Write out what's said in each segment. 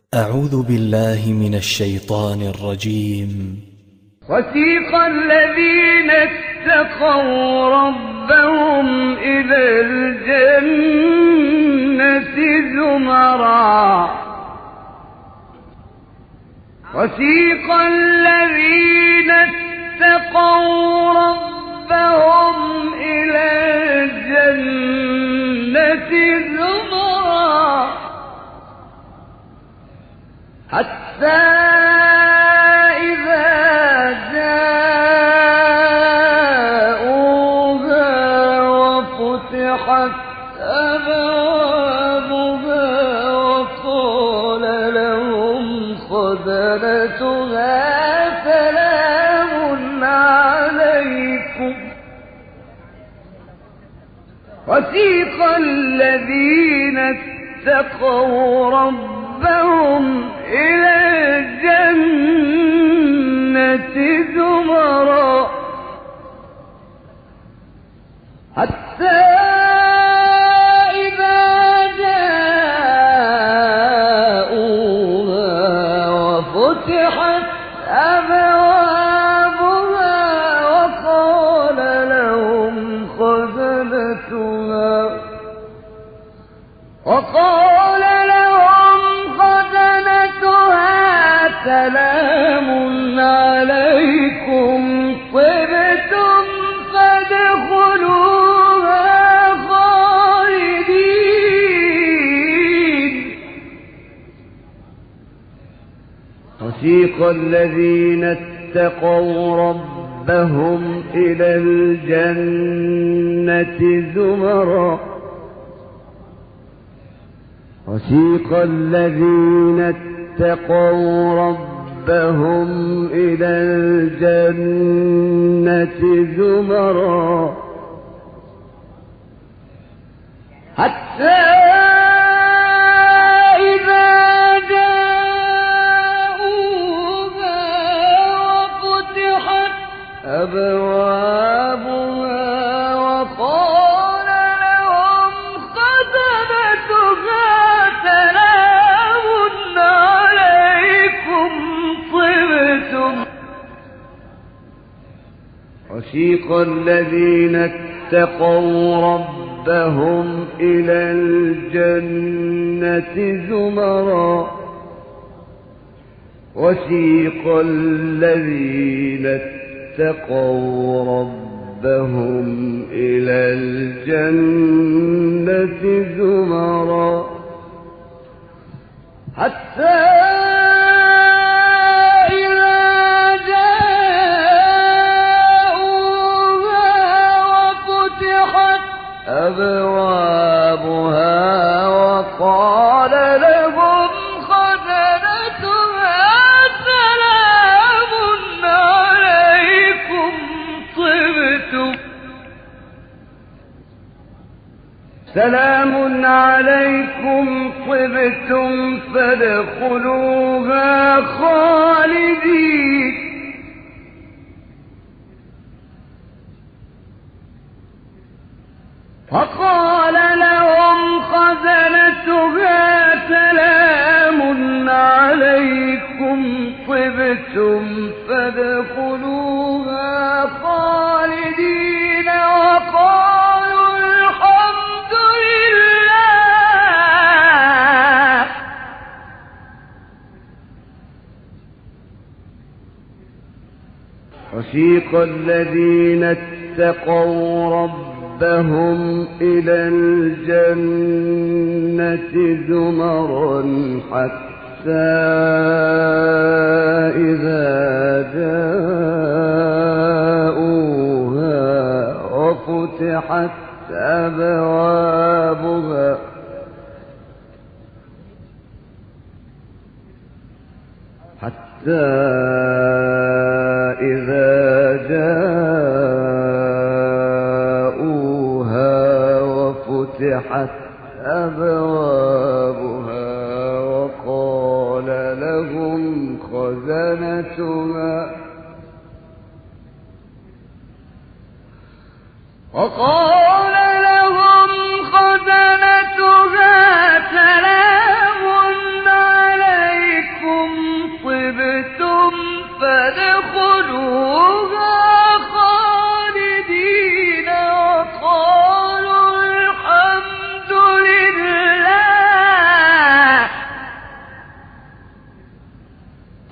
أعوذ بالله من الشيطان الرجيم. وسيق الذين اتقوا ربهم إلى الجنة زمرا وسيق الذين اتقوا ربهم إلى الجنة زمرا حتى إذا جاءوها وفتحت أبوابها وقال لهم خزنتها سلام عليكم وسيق الذين اتقوا ربهم إلى الجنة زمرا حتى إذا جاءوها وفتحت أبوابها وقال لهم خزنتها سلام عليكم طبتم فادخلوها خالدين وسيق الذين اتقوا ربهم إلى الجنة زمرا وسيق الذين اتقوا ربهم إلى الجنة زمرا حتى إذا جاءوها وفتحت أبوابها وقال لهم خزنتها وسيق الذين اتقوا ربهم إلى الجنة زمرا وسيق الذين اتقوا ربهم إلى الجنة زمرا حتى أبوابها وقال لهم خزنتها سلام عليكم طبتم فادخلوها خالدين فقال لهم خزنتها سلام عليكم طبتم فادخلوها خالدين وقالوا الحمد لله وسيق الذين اتقوا ربهم إلى الجنة زمرا حتى إذا جاءوها وفتحت أبوابها حتى إذا فتحت أبوابها وقال لهم خزنتها سلام عليكم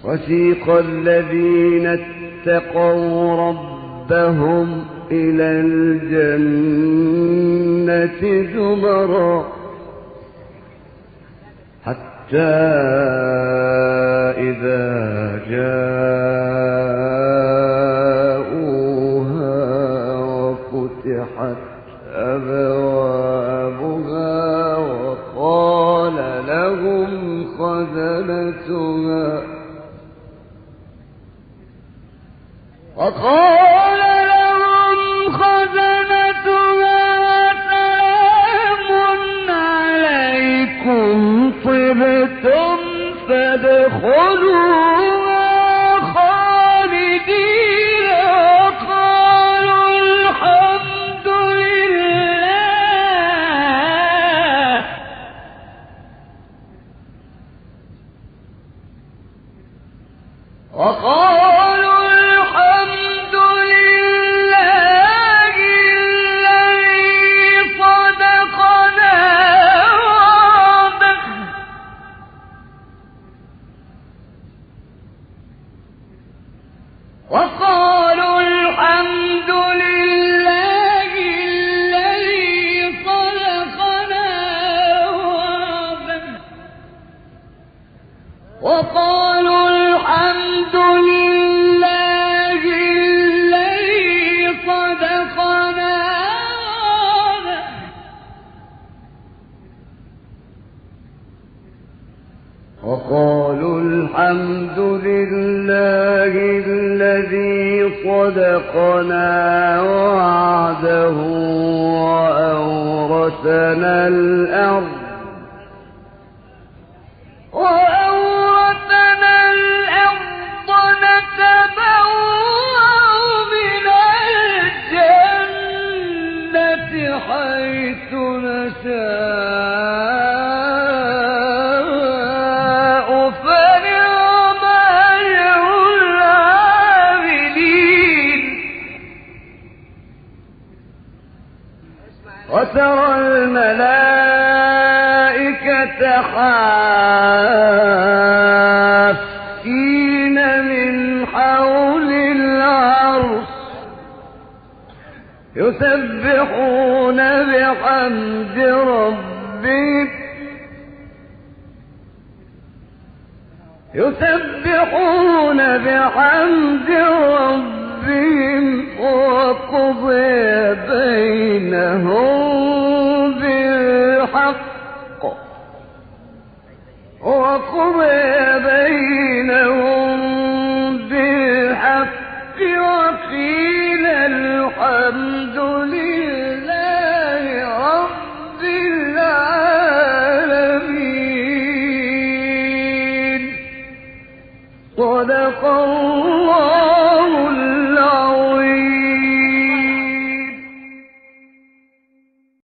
وسيق الذين اتقوا ربهم إلى الجنة زمرا حتى إذا جاءوها وفتحت أبوابها وقال لهم خزنتها سلام عليكم طبتم فادخلوها خالدين وقالوا الحمد لله وقالوا الحمد لله الذي صدقنا وعده وقالوا الحمد لله الذي صدقنا وعده وقالوا الحمد لله الذي صدقنا وعده وأورثنا الأرض نتبوأ من الجنة حيث نشاء فنعم أجر العاملين وترى الملائكة حافين من حول العرش يسبحون بحمد ربهم وقضي بينهم بالحق وقيل الحمد لله رب العالمين صدق الله